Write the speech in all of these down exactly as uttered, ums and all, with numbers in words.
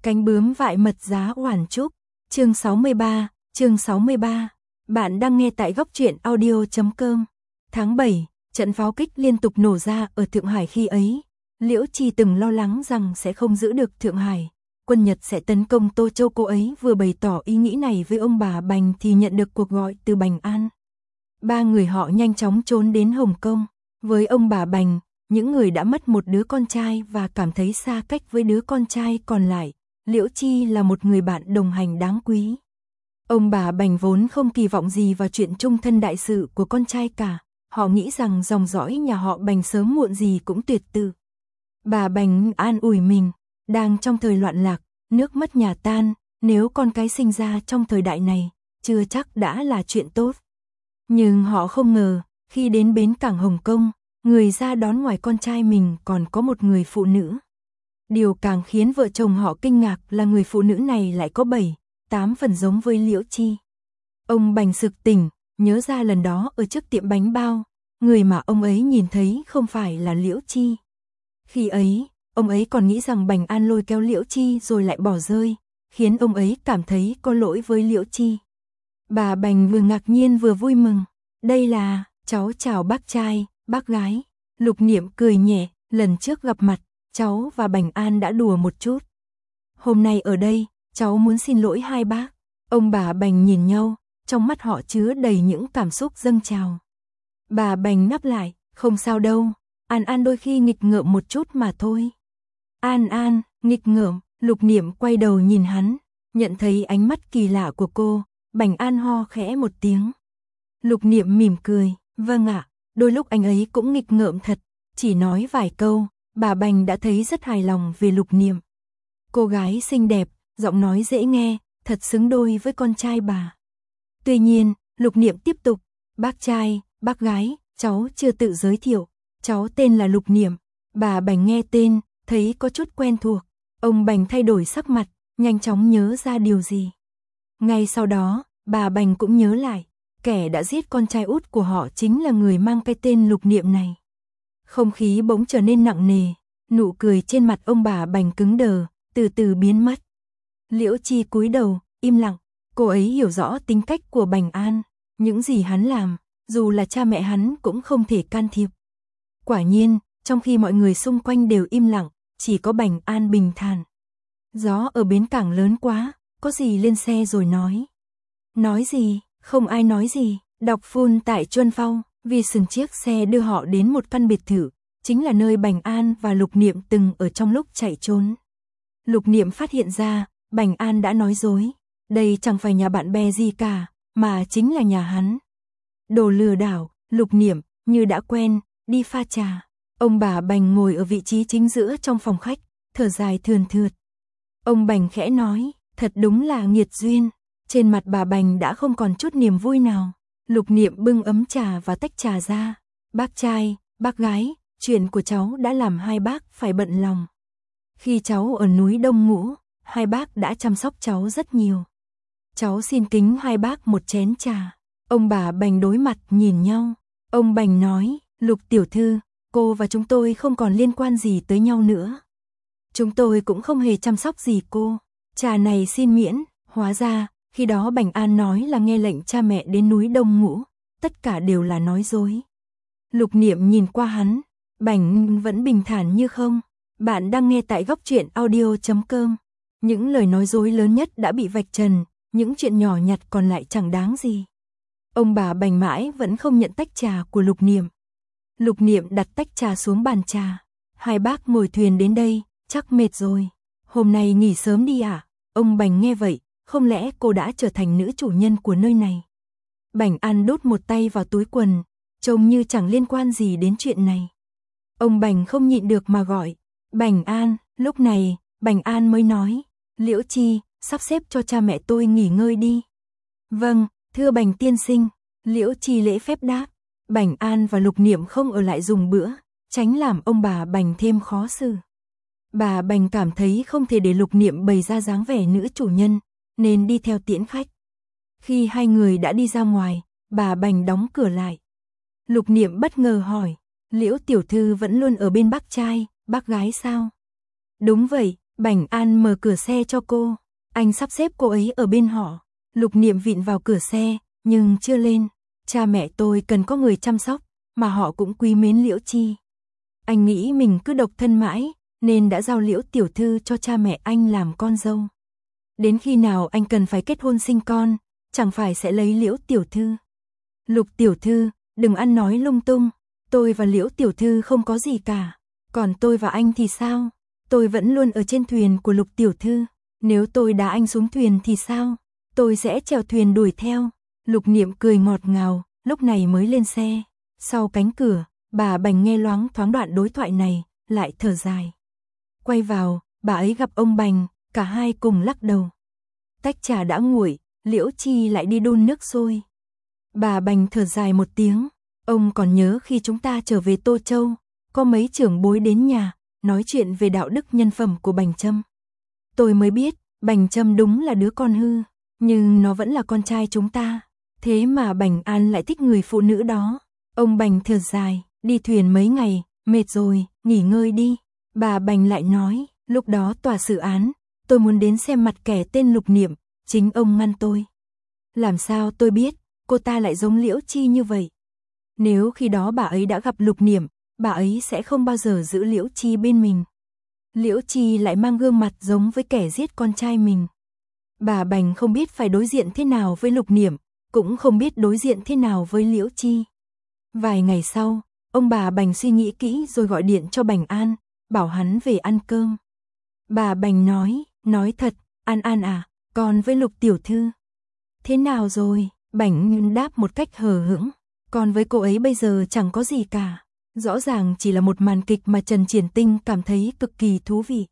Cánh bướm vại mật giá Oản Trúc, chương sáu mươi ba, chương sáu mươi ba. Bạn đang nghe tại góc truyện audio chấm com. Tháng bảy, trận pháo kích liên tục nổ ra ở Thượng Hải khi ấy. Liễu Chi từng lo lắng rằng sẽ không giữ được Thượng Hải, quân Nhật sẽ tấn công Tô Châu. Cô ấy vừa bày tỏ ý nghĩ này với ông bà Bành thì nhận được cuộc gọi từ Bành An. Ba người họ nhanh chóng trốn đến Hồng Kông. Với ông bà Bành, những người đã mất một đứa con trai và cảm thấy xa cách với đứa con trai còn lại, Liễu Chi là một người bạn đồng hành đáng quý. Ông bà Bành vốn không kỳ vọng gì vào chuyện chung thân đại sự của con trai cả, họ nghĩ rằng dòng dõi nhà họ Bành sớm muộn gì cũng tuyệt tử. Bà Bành an ủi mình, đang trong thời loạn lạc, nước mất nhà tan, nếu con cái sinh ra trong thời đại này, chưa chắc đã là chuyện tốt. Nhưng họ không ngờ, khi đến bến cảng Hồng Kông, người ra đón ngoài con trai mình còn có một người phụ nữ. Điều càng khiến vợ chồng họ kinh ngạc là người phụ nữ này lại có bảy, tám phần giống với Liễu Chi. Ông Bành sực tỉnh, nhớ ra lần đó ở trước tiệm bánh bao, người mà ông ấy nhìn thấy không phải là Liễu Chi. Khi ấy, ông ấy còn nghĩ rằng Bành An lôi kéo Liễu Chi rồi lại bỏ rơi, khiến ông ấy cảm thấy có lỗi với Liễu Chi. Bà Bành vừa ngạc nhiên vừa vui mừng. Đây là, cháu chào bác trai, bác gái. Lục Niệm cười nhẹ, lần trước gặp mặt, cháu và Bành An đã đùa một chút. Hôm nay ở đây, cháu muốn xin lỗi hai bác. Ông bà Bành nhìn nhau, trong mắt họ chứa đầy những cảm xúc dâng trào. Bà Bành đáp lại, không sao đâu, An An đôi khi nghịch ngợm một chút mà thôi. An An, nghịch ngợm, Lục Niệm quay đầu nhìn hắn, nhận thấy ánh mắt kỳ lạ của cô, Bành An ho khẽ một tiếng. Lục Niệm mỉm cười, vâng ạ, đôi lúc anh ấy cũng nghịch ngợm thật, chỉ nói vài câu, bà Bành đã thấy rất hài lòng về Lục Niệm. Cô gái xinh đẹp, giọng nói dễ nghe, thật xứng đôi với con trai bà. Tuy nhiên, Lục Niệm tiếp tục, bác trai, bác gái, cháu chưa tự giới thiệu, cháu tên là Lục Niệm. Bà Bành nghe tên, thấy có chút quen thuộc, ông Bành thay đổi sắc mặt, nhanh chóng nhớ ra điều gì. Ngay sau đó, bà Bành cũng nhớ lại, kẻ đã giết con trai út của họ chính là người mang cái tên Lục Niệm này. Không khí bỗng trở nên nặng nề, nụ cười trên mặt ông bà Bành cứng đờ, từ từ biến mất. Liễu Chi cúi đầu, im lặng, cô ấy hiểu rõ tính cách của Bành An, những gì hắn làm, dù là cha mẹ hắn cũng không thể can thiệp. Quả nhiên, trong khi mọi người xung quanh đều im lặng, chỉ có Bành An bình thản. Gió ở bến cảng lớn quá, có gì lên xe rồi nói. Nói gì, không ai nói gì, đọc phun tại Chuân Phong, vì sừng chiếc xe đưa họ đến một căn biệt thự, chính là nơi Bành An và Lục Niệm từng ở trong lúc chạy trốn. Lục Niệm phát hiện ra, Bành An đã nói dối, đây chẳng phải nhà bạn bè gì cả, mà chính là nhà hắn. Đồ lừa đảo, Lục Niệm, như đã quen, đi pha trà. Ông bà Bành ngồi ở vị trí chính giữa trong phòng khách, thở dài thườn thượt. Ông Bành khẽ nói, thật đúng là nghiệt duyên. Trên mặt bà Bành đã không còn chút niềm vui nào. Lục Niệm bưng ấm trà và tách trà ra. Bác trai, bác gái, chuyện của cháu đã làm hai bác phải bận lòng. Khi cháu ở núi Đông Ngũ, hai bác đã chăm sóc cháu rất nhiều. Cháu xin kính hai bác một chén trà. Ông bà Bành đối mặt nhìn nhau. Ông Bành nói, Lục tiểu thư, cô và chúng tôi không còn liên quan gì tới nhau nữa. Chúng tôi cũng không hề chăm sóc gì cô. Trà này xin miễn. Hóa ra, khi đó Bành An nói là nghe lệnh cha mẹ đến núi Đông Ngũ, tất cả đều là nói dối. Lục Niệm nhìn qua hắn, Bành vẫn bình thản như không. Bạn đang nghe tại góc truyện audio chấm com. Những lời nói dối lớn nhất đã bị vạch trần, những chuyện nhỏ nhặt còn lại chẳng đáng gì. Ông bà Bành mãi vẫn không nhận tách trà của Lục Niệm. Lục Niệm đặt tách trà xuống bàn trà. Hai bác ngồi thuyền đến đây, chắc mệt rồi. Hôm nay nghỉ sớm đi ạ. À? Ông Bành nghe vậy, không lẽ cô đã trở thành nữ chủ nhân của nơi này? Bành An đút một tay vào túi quần, trông như chẳng liên quan gì đến chuyện này. Ông Bành không nhịn được mà gọi, Bành An. Lúc này, Bành An mới nói, Liễu Chi, sắp xếp cho cha mẹ tôi nghỉ ngơi đi. Vâng, thưa Bành tiên sinh. Liễu Chi lễ phép đáp. Bành An và Lục Niệm không ở lại dùng bữa, tránh làm ông bà Bành thêm khó xử. Bà Bành cảm thấy không thể để Lục Niệm bày ra dáng vẻ nữ chủ nhân, nên đi theo tiễn khách. Khi hai người đã đi ra ngoài, bà Bành đóng cửa lại. Lục Niệm bất ngờ hỏi, Liễu tiểu thư vẫn luôn ở bên bác trai, bác gái sao? Đúng vậy, Bảnh An mở cửa xe cho cô, anh sắp xếp cô ấy ở bên họ. Lục Niệm vịn vào cửa xe, nhưng chưa lên. Cha mẹ tôi cần có người chăm sóc, mà họ cũng quý mến Liễu Chi. Anh nghĩ mình cứ độc thân mãi, nên đã giao Liễu tiểu thư cho cha mẹ anh làm con dâu. Đến khi nào anh cần phải kết hôn sinh con, chẳng phải sẽ lấy Liễu tiểu thư. Lục tiểu thư, đừng ăn nói lung tung, tôi và Liễu tiểu thư không có gì cả. Còn tôi và anh thì sao? Tôi vẫn luôn ở trên thuyền của Lục tiểu thư. Nếu tôi đá anh xuống thuyền thì sao? Tôi sẽ chèo thuyền đuổi theo. Lục Niệm cười ngọt ngào, lúc này mới lên xe. Sau cánh cửa, bà Bành nghe loáng thoáng đoạn đối thoại này, lại thở dài. Quay vào, bà ấy gặp ông Bành, cả hai cùng lắc đầu. Tách trà đã nguội, Liễu Chi lại đi đun nước sôi. Bà Bành thở dài một tiếng. Ông còn nhớ khi chúng ta trở về Tô Châu, có mấy trưởng bối đến nhà, nói chuyện về đạo đức nhân phẩm của Bành Trâm. Tôi mới biết, Bành Trâm đúng là đứa con hư, nhưng nó vẫn là con trai chúng ta. Thế mà Bành An lại thích người phụ nữ đó. Ông Bành thở dài, đi thuyền mấy ngày, mệt rồi, nghỉ ngơi đi. Bà Bành lại nói, lúc đó tòa xử án, tôi muốn đến xem mặt kẻ tên Lục Niệm, chính ông ngăn tôi. Làm sao tôi biết, cô ta lại giống Liễu Chi như vậy? Nếu khi đó bà ấy đã gặp Lục Niệm, bà ấy sẽ không bao giờ giữ Liễu Chi bên mình. Liễu Chi lại mang gương mặt giống với kẻ giết con trai mình. Bà Bành không biết phải đối diện thế nào với Lục Niệm, cũng không biết đối diện thế nào với Liễu Chi. Vài ngày sau, ông bà Bành suy nghĩ kỹ rồi gọi điện cho Bành An, bảo hắn về ăn cơm. Bà Bành nói, nói thật, An An à, con với Lục tiểu thư. Thế nào rồi? Bành đáp một cách hờ hững, con với cô ấy bây giờ chẳng có gì cả. Rõ ràng chỉ là một màn kịch mà Trần Triển Tinh cảm thấy cực kỳ thú vị.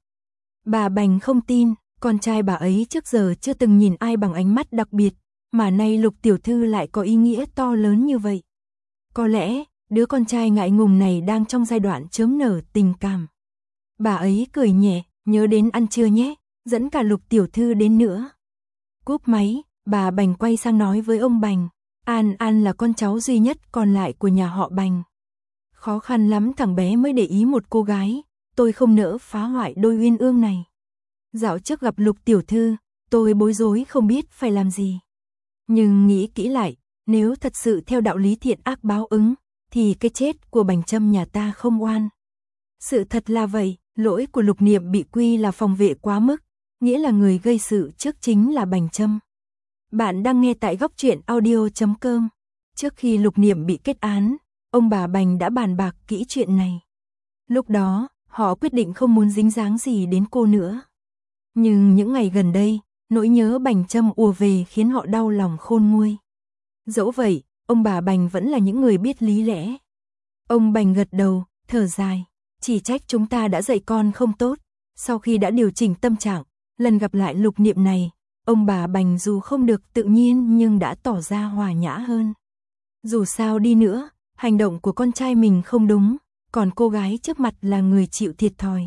Bà Bành không tin, con trai bà ấy trước giờ chưa từng nhìn ai bằng ánh mắt đặc biệt, mà nay Lục tiểu thư lại có ý nghĩa to lớn như vậy. Có lẽ, đứa con trai ngại ngùng này đang trong giai đoạn chớm nở tình cảm. Bà ấy cười nhẹ, nhớ đến ăn trưa nhé, dẫn cả Lục tiểu thư đến nữa. Cúp máy, bà Bành quay sang nói với ông Bành, An An là con cháu duy nhất còn lại của nhà họ Bành. Khó khăn lắm thằng bé mới để ý một cô gái, tôi không nỡ phá hoại đôi uyên ương này. Dạo trước gặp Lục tiểu thư, tôi bối rối không biết phải làm gì. Nhưng nghĩ kỹ lại, nếu thật sự theo đạo lý thiện ác báo ứng, thì cái chết của Bành Trâm nhà ta không oan. Sự thật là vậy, lỗi của Lục Niệm bị quy là phòng vệ quá mức, nghĩa là người gây sự trước chính là Bành Trâm. Bạn đang nghe tại góc truyện audio chấm com. Trước khi Lục Niệm bị kết án, ông bà Bành đã bàn bạc kỹ chuyện này. Lúc đó, họ quyết định không muốn dính dáng gì đến cô nữa. Nhưng những ngày gần đây, nỗi nhớ Bành Trâm ùa về khiến họ đau lòng khôn nguôi. Dẫu vậy, ông bà Bành vẫn là những người biết lý lẽ. Ông Bành gật đầu, thở dài, chỉ trách chúng ta đã dạy con không tốt. Sau khi đã điều chỉnh tâm trạng, lần gặp lại Lục Niệm này, ông bà Bành dù không được tự nhiên nhưng đã tỏ ra hòa nhã hơn. Dù sao đi nữa, hành động của con trai mình không đúng, còn cô gái trước mặt là người chịu thiệt thòi.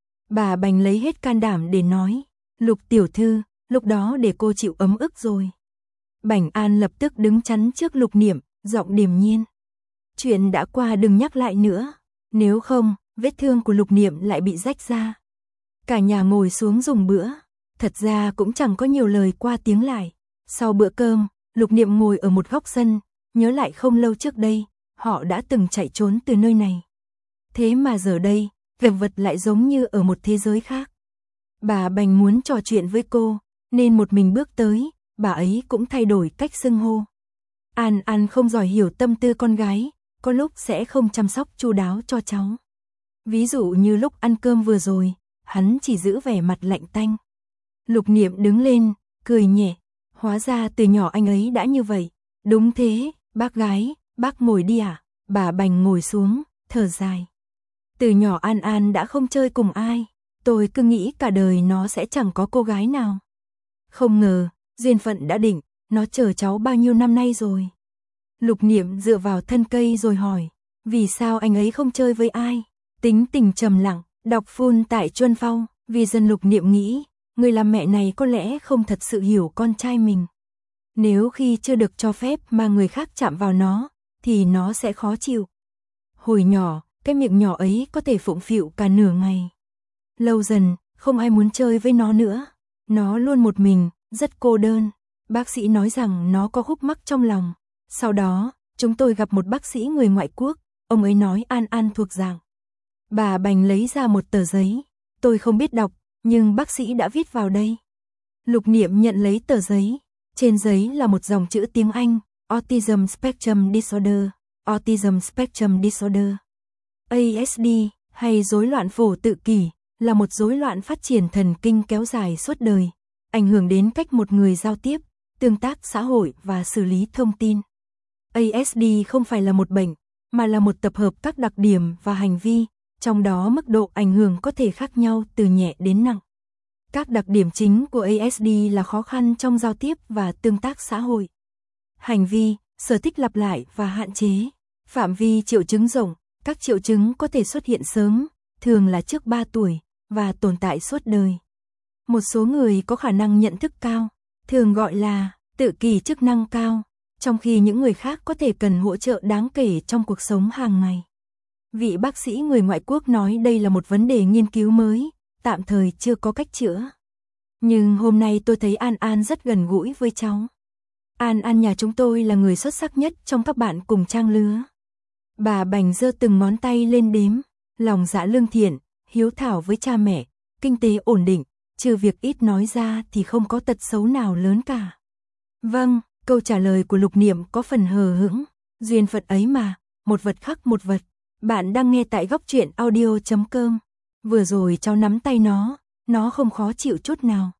Bà Bành lấy hết can đảm để nói, Lục tiểu thư, lúc đó để cô chịu ấm ức rồi. Bành An lập tức đứng chắn trước Lục Niệm, giọng điềm nhiên. Chuyện đã qua đừng nhắc lại nữa, nếu không, vết thương của Lục Niệm lại bị rách ra. Cả nhà ngồi xuống dùng bữa, thật ra cũng chẳng có nhiều lời qua tiếng lại. Sau bữa cơm, Lục Niệm ngồi ở một góc sân, nhớ lại không lâu trước đây, họ đã từng chạy trốn từ nơi này. Thế mà giờ đây, vật vật lại giống như ở một thế giới khác. Bà Bành muốn trò chuyện với cô, nên một mình bước tới, bà ấy cũng thay đổi cách xưng hô. An An không giỏi hiểu tâm tư con gái, có lúc sẽ không chăm sóc chu đáo cho cháu. Ví dụ như lúc ăn cơm vừa rồi, hắn chỉ giữ vẻ mặt lạnh tanh. Lục Niệm đứng lên, cười nhẹ, hóa ra từ nhỏ anh ấy đã như vậy. Đúng thế, bác gái, bác ngồi đi à? Bà Bành ngồi xuống, thở dài. Từ nhỏ An An đã không chơi cùng ai, tôi cứ nghĩ cả đời nó sẽ chẳng có cô gái nào. Không ngờ, duyên phận đã định, nó chờ cháu bao nhiêu năm nay rồi. Lục Niệm dựa vào thân cây rồi hỏi, vì sao anh ấy không chơi với ai? Tính tình trầm lặng, đọc phun tại Chuân Phong, vì dân Lục Niệm nghĩ, người làm mẹ này có lẽ không thật sự hiểu con trai mình. Nếu khi chưa được cho phép mà người khác chạm vào nó, thì nó sẽ khó chịu. Hồi nhỏ, cái miệng nhỏ ấy có thể phụng phịu cả nửa ngày. Lâu dần, không ai muốn chơi với nó nữa. Nó luôn một mình, rất cô đơn. Bác sĩ nói rằng nó có khúc mắc trong lòng. Sau đó, chúng tôi gặp một bác sĩ người ngoại quốc, ông ấy nói An An thuộc dạng. Bà Bành lấy ra một tờ giấy. Tôi không biết đọc, nhưng bác sĩ đã viết vào đây. Lục Niệm nhận lấy tờ giấy. Trên giấy là một dòng chữ tiếng Anh, Autism Spectrum Disorder, Autism Spectrum Disorder. A S D, hay rối loạn phổ tự kỷ, là một rối loạn phát triển thần kinh kéo dài suốt đời, ảnh hưởng đến cách một người giao tiếp, tương tác xã hội và xử lý thông tin. A S D không phải là một bệnh, mà là một tập hợp các đặc điểm và hành vi, trong đó mức độ ảnh hưởng có thể khác nhau từ nhẹ đến nặng. Các đặc điểm chính của A S D là khó khăn trong giao tiếp và tương tác xã hội. Hành vi, sở thích lặp lại và hạn chế. Phạm vi triệu chứng rộng, các triệu chứng có thể xuất hiện sớm, thường là trước ba tuổi, và tồn tại suốt đời. Một số người có khả năng nhận thức cao, thường gọi là tự kỷ chức năng cao, trong khi những người khác có thể cần hỗ trợ đáng kể trong cuộc sống hàng ngày. Vị bác sĩ người ngoại quốc nói đây là một vấn đề nghiên cứu mới, tạm thời chưa có cách chữa. Nhưng hôm nay tôi thấy An An rất gần gũi với cháu. An An nhà chúng tôi là người xuất sắc nhất trong các bạn cùng trang lứa. Bà Bành giơ từng ngón tay lên đếm, lòng dạ lương thiện, hiếu thảo với cha mẹ, kinh tế ổn định, trừ việc ít nói ra thì không có tật xấu nào lớn cả. Vâng, câu trả lời của Lục Niệm có phần hờ hững, duyên phận ấy mà, một vật khắc một vật. Bạn đang nghe tại góc truyện audio chấm com. Vừa rồi cháu nắm tay nó, nó không khó chịu chút nào.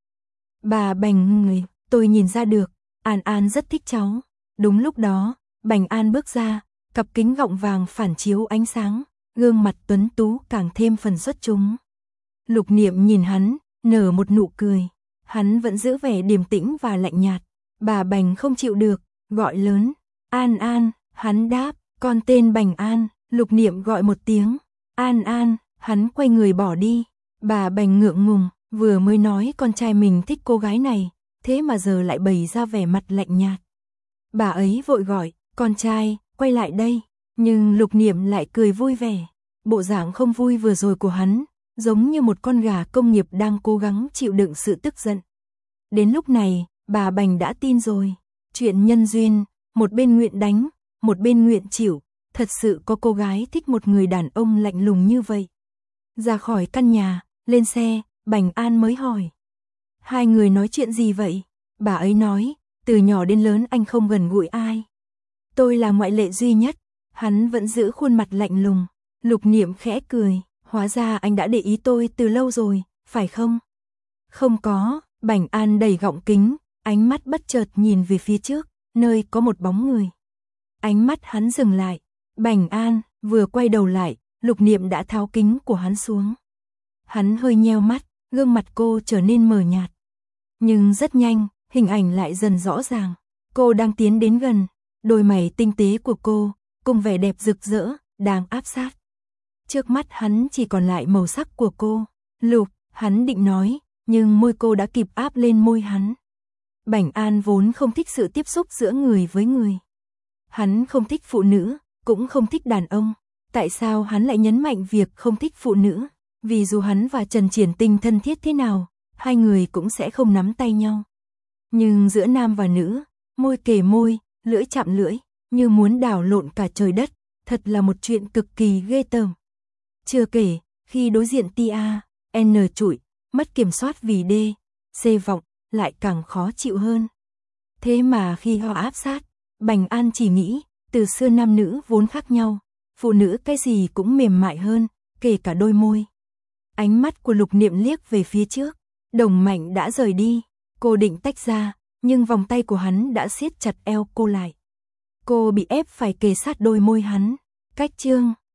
Bà Bành người, tôi nhìn ra được, An An rất thích cháu. Đúng lúc đó, Bành An bước ra, cặp kính gọng vàng phản chiếu ánh sáng, gương mặt tuấn tú càng thêm phần xuất chúng. Lục Niệm nhìn hắn, nở một nụ cười. Hắn vẫn giữ vẻ điềm tĩnh và lạnh nhạt. Bà Bành không chịu được, gọi lớn. An An, hắn đáp, con tên Bành An. Lục Niệm gọi một tiếng. An An, hắn quay người bỏ đi. Bà Bành ngượng ngùng, vừa mới nói con trai mình thích cô gái này, thế mà giờ lại bày ra vẻ mặt lạnh nhạt. Bà ấy vội gọi, con trai, quay lại đây. Nhưng Lục Niệm lại cười vui vẻ. Bộ dạng không vui vừa rồi của hắn, giống như một con gà công nghiệp đang cố gắng chịu đựng sự tức giận. Đến lúc này, bà Bành đã tin rồi. Chuyện nhân duyên, một bên nguyện đánh, một bên nguyện chịu. Thật sự có cô gái thích một người đàn ông lạnh lùng như vậy. Ra khỏi căn nhà, lên xe, Bành An mới hỏi. Hai người nói chuyện gì vậy? Bà ấy nói, từ nhỏ đến lớn anh không gần gũi ai. Tôi là ngoại lệ duy nhất. Hắn vẫn giữ khuôn mặt lạnh lùng. Lục Niệm khẽ cười, hóa ra anh đã để ý tôi từ lâu rồi, phải không? Không có, Bành An đẩy gọng kính, ánh mắt bất chợt nhìn về phía trước, nơi có một bóng người. Ánh mắt hắn dừng lại. Bành An vừa quay đầu lại, Lục Niệm đã tháo kính của hắn xuống. Hắn hơi nheo mắt, gương mặt cô trở nên mờ nhạt. Nhưng rất nhanh, hình ảnh lại dần rõ ràng. Cô đang tiến đến gần, đôi mày tinh tế của cô, cùng vẻ đẹp rực rỡ, đang áp sát. Trước mắt hắn chỉ còn lại màu sắc của cô. Lục, hắn định nói, nhưng môi cô đã kịp áp lên môi hắn. Bành An vốn không thích sự tiếp xúc giữa người với người. Hắn không thích phụ nữ, cũng không thích đàn ông. Tại sao hắn lại nhấn mạnh việc không thích phụ nữ? Vì dù hắn và Trần Triển Tinh thân thiết thế nào, hai người cũng sẽ không nắm tay nhau. Nhưng giữa nam và nữ, môi kề môi, lưỡi chạm lưỡi, như muốn đảo lộn cả trời đất, thật là một chuyện cực kỳ ghê tởm. Chưa kể, khi đối diện Tia, N trụi, mất kiểm soát vì D, C vọng, lại càng khó chịu hơn. Thế mà khi họ áp sát, Bành An chỉ nghĩ, từ xưa nam nữ vốn khác nhau, phụ nữ cái gì cũng mềm mại hơn, kể cả đôi môi. Ánh mắt của Lục Niệm liếc về phía trước, Đồng Mạnh đã rời đi, cô định tách ra, nhưng vòng tay của hắn đã siết chặt eo cô lại. Cô bị ép phải kề sát đôi môi hắn. Cách chương